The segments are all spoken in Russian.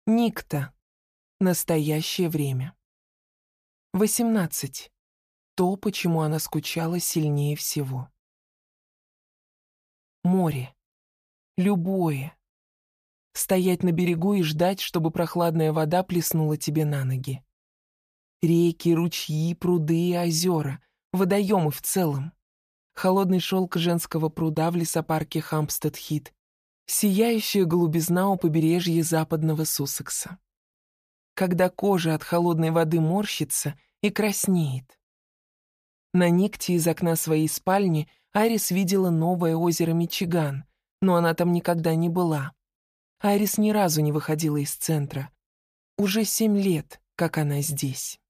Никта. Настоящее время. 18. То, почему она скучала сильнее всего. Море. Любое. Стоять на берегу и ждать, чтобы прохладная вода плеснула тебе на ноги. Реки, ручьи, пруды и озера, водоемы в целом. Холодный шелк женского пруда в лесопарке Хампстед-Хит. Сияющая голубизна у побережья западного Суссекса. Когда кожа от холодной воды морщится и краснеет. На Никте из окна своей спальни Айрис видела новое озеро Мичиган, но она там никогда не была. Айрис ни разу не выходила из центра. Уже 7 лет, как она здесь.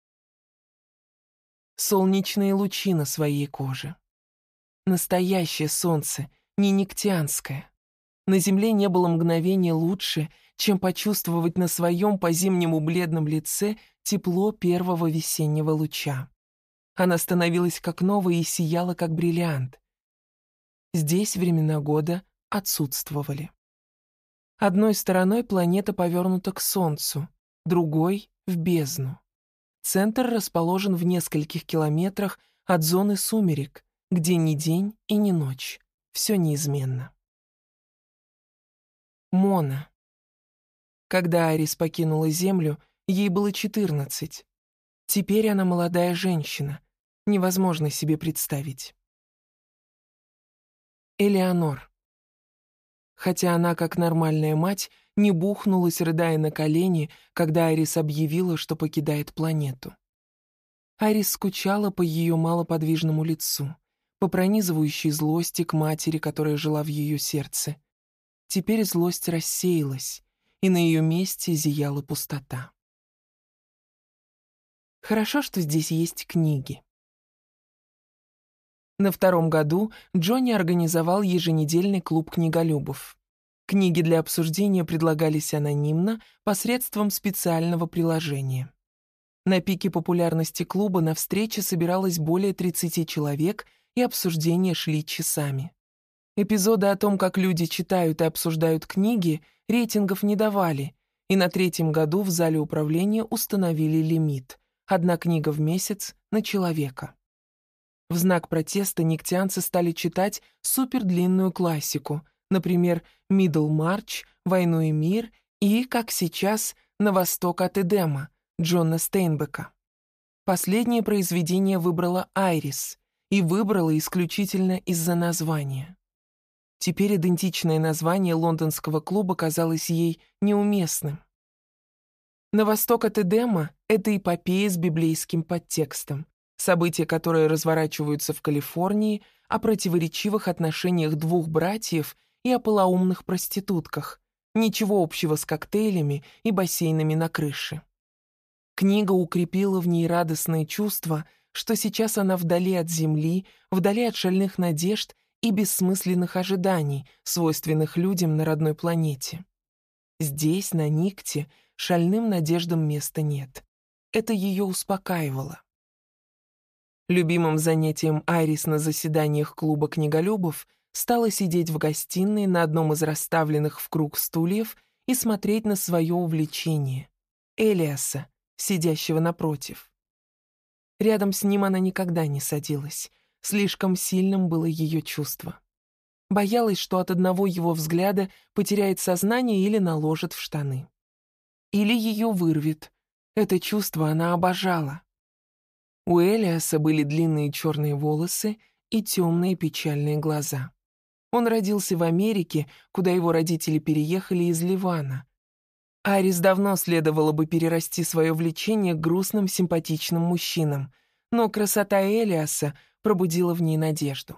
Солнечные лучи на своей коже. Настоящее солнце, не никтианское. На земле не было мгновения лучше, чем почувствовать на своем по-зимнему бледном лице тепло первого весеннего луча. Она становилась как новая и сияла как бриллиант. Здесь времена года отсутствовали. Одной стороной планета повернута к Солнцу, другой — в бездну. Центр расположен в нескольких километрах от зоны сумерек, где ни день и ни ночь. Все неизменно. Мона. Когда Айрис покинула Землю, ей было 14. Теперь она молодая женщина. Невозможно себе представить. Элеонор. Хотя она, как нормальная мать, не бухнулась, рыдая на колени, когда Айрис объявила, что покидает планету. Айрис скучала по ее малоподвижному лицу, по пронизывающей злости к матери, которая жила в ее сердце. Теперь злость рассеялась, и на ее месте зияла пустота. Хорошо, что здесь есть книги. На 2-м году Джонни организовал еженедельный клуб книголюбов. Книги для обсуждения предлагались анонимно посредством специального приложения. На пике популярности клуба на встрече собиралось более 30 человек, и обсуждения шли часами. Эпизоды о том, как люди читают и обсуждают книги, рейтингов не давали, и на 3-м году в зале управления установили лимит — 1 книга в месяц на человека. В знак протеста никтианцы стали читать супердлинную классику, например, «Миддлмарч», «Войну и мир» и, как сейчас, «На восток от Эдема» Джона Стейнбека. Последнее произведение выбрала Айрис, и выбрала исключительно из-за названия. Теперь идентичное название лондонского клуба казалось ей неуместным. «На восток от Эдема» — это эпопея с библейским подтекстом. События, которые разворачиваются в Калифорнии, о противоречивых отношениях 2 братьев и о полоумных проститутках. Ничего общего с коктейлями и бассейнами на крыше. Книга укрепила в ней радостное чувство, что сейчас она вдали от земли, вдали от шальных надежд и бессмысленных ожиданий, свойственных людям на родной планете. Здесь, на Никте, шальным надеждам места нет. Это ее успокаивало. Любимым занятием Айрис на заседаниях клуба книголюбов стало сидеть в гостиной на одном из расставленных в круг стульев и смотреть на свое увлечение — Элиаса, сидящего напротив. Рядом с ним она никогда не садилась, слишком сильным было ее чувство. Боялась, что от одного его взгляда потеряет сознание или наложит в штаны. Или ее вырвет. Это чувство она обожала. У Элиаса были длинные черные волосы и темные печальные глаза. Он родился в Америке, куда его родители переехали из Ливана. Айрис давно следовало бы перерасти свое влечение к грустным симпатичным мужчинам, но красота Элиаса пробудила в ней надежду.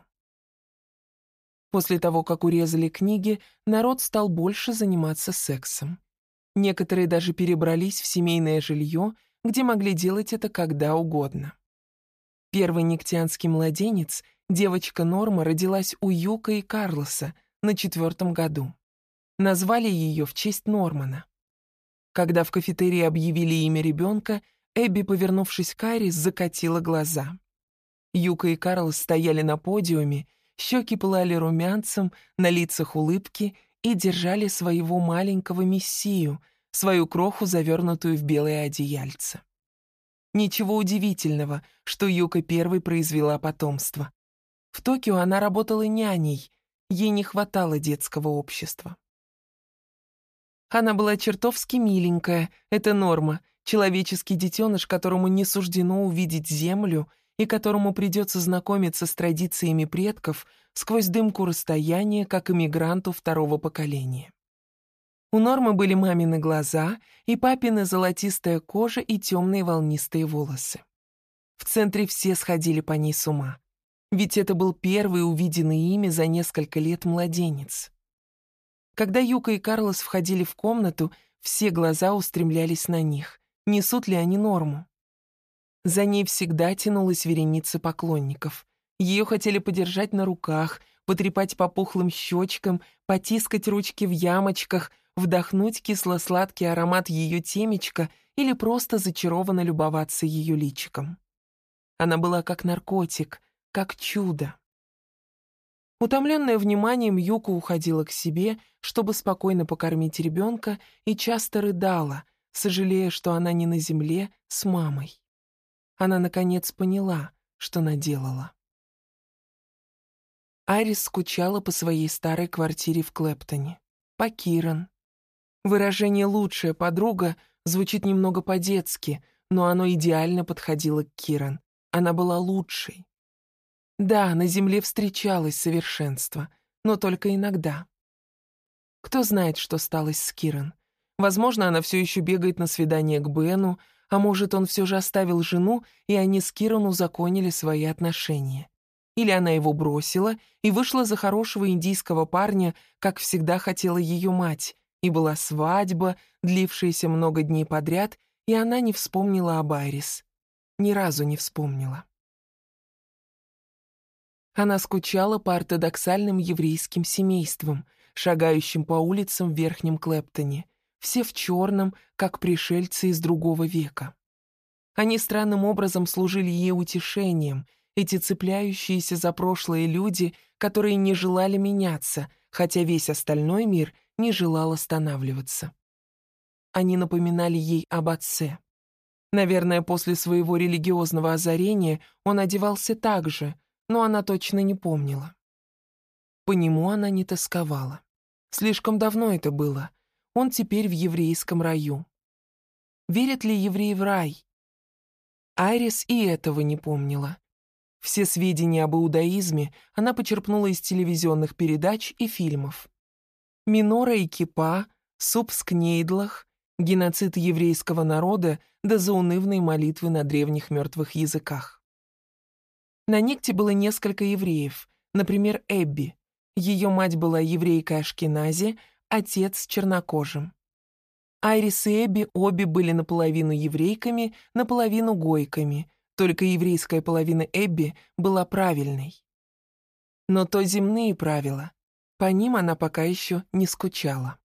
После того, как урезали книги, народ стал больше заниматься сексом. Некоторые даже перебрались в семейное жилье, где могли делать это когда угодно. Первый никтианский младенец, девочка Норма, родилась у Юка и Карлоса на 4-м году. Назвали ее в честь Нормана. Когда в кафетерии объявили имя ребенка, Эбби, повернувшись к Айрис, закатила глаза. Юка и Карлос стояли на подиуме, щеки пылали румянцем, на лицах улыбки и держали своего маленького мессию, свою кроху, завернутую в белое одеяльце. Ничего удивительного, что Юка первой произвела потомство. В Токио она работала няней, ей не хватало детского общества. Она была чертовски миленькая, это норма, человеческий детеныш, которому не суждено увидеть землю и которому придется знакомиться с традициями предков сквозь дымку расстояния, как иммигранту второго поколения. У Нормы были мамины глаза и папины золотистая кожа и темные волнистые волосы. В центре все сходили по ней с ума. Ведь это был первый увиденный ими за несколько лет младенец. Когда Юка и Карлос входили в комнату, все глаза устремлялись на них. Несут ли они Норму? За ней всегда тянулась вереница поклонников. Ее хотели подержать на руках, потрепать по пухлым щечкам, потискать ручки в ямочках, вдохнуть кисло-сладкий аромат ее темечка или просто зачарованно любоваться ее личиком. Она была как наркотик, как чудо. Утомленная вниманием, Юка уходила к себе, чтобы спокойно покормить ребенка, и часто рыдала, сожалея, что она не на земле с мамой. Она, наконец, поняла, что наделала. Айрис скучала по своей старой квартире в Клэптоне, по Киран. Выражение «лучшая подруга» звучит немного по-детски, но оно идеально подходило к Киран. Она была лучшей. Да, на земле встречалось совершенство, но только иногда. Кто знает, что сталось с Киран? Возможно, она все еще бегает на свидание к Бену, а может, он все же оставил жену, и они с Киран узаконили свои отношения. Или она его бросила и вышла за хорошего индийского парня, как всегда хотела ее мать, и была свадьба, длившаяся много дней подряд, и она не вспомнила об Айрис. Ни разу не вспомнила. Она скучала по ортодоксальным еврейским семействам, шагающим по улицам в Верхнем Клэптоне, все в черном, как пришельцы из другого века. Они странным образом служили ей утешением, эти цепляющиеся за прошлое люди, которые не желали меняться, хотя весь остальной мир не желал останавливаться. Они напоминали ей об отце. Наверное, после своего религиозного озарения он одевался так же, но она точно не помнила. По нему она не тосковала. Слишком давно это было. Он теперь в еврейском раю. Верят ли евреи в рай? Айрис и этого не помнила. Все сведения об иудаизме она почерпнула из телевизионных передач и фильмов. Минора и кипа, суп с кнейдлах, геноцид еврейского народа до заунывной молитвы на древних мертвых языках. На Никте было несколько евреев, например, Эбби. Ее мать была еврейкой Ашкенази, отец чернокожим. Айрис и Эбби обе были наполовину еврейками, наполовину гойками, только еврейская половина Эбби была правильной. Но то земные правила, по ним она пока еще не скучала.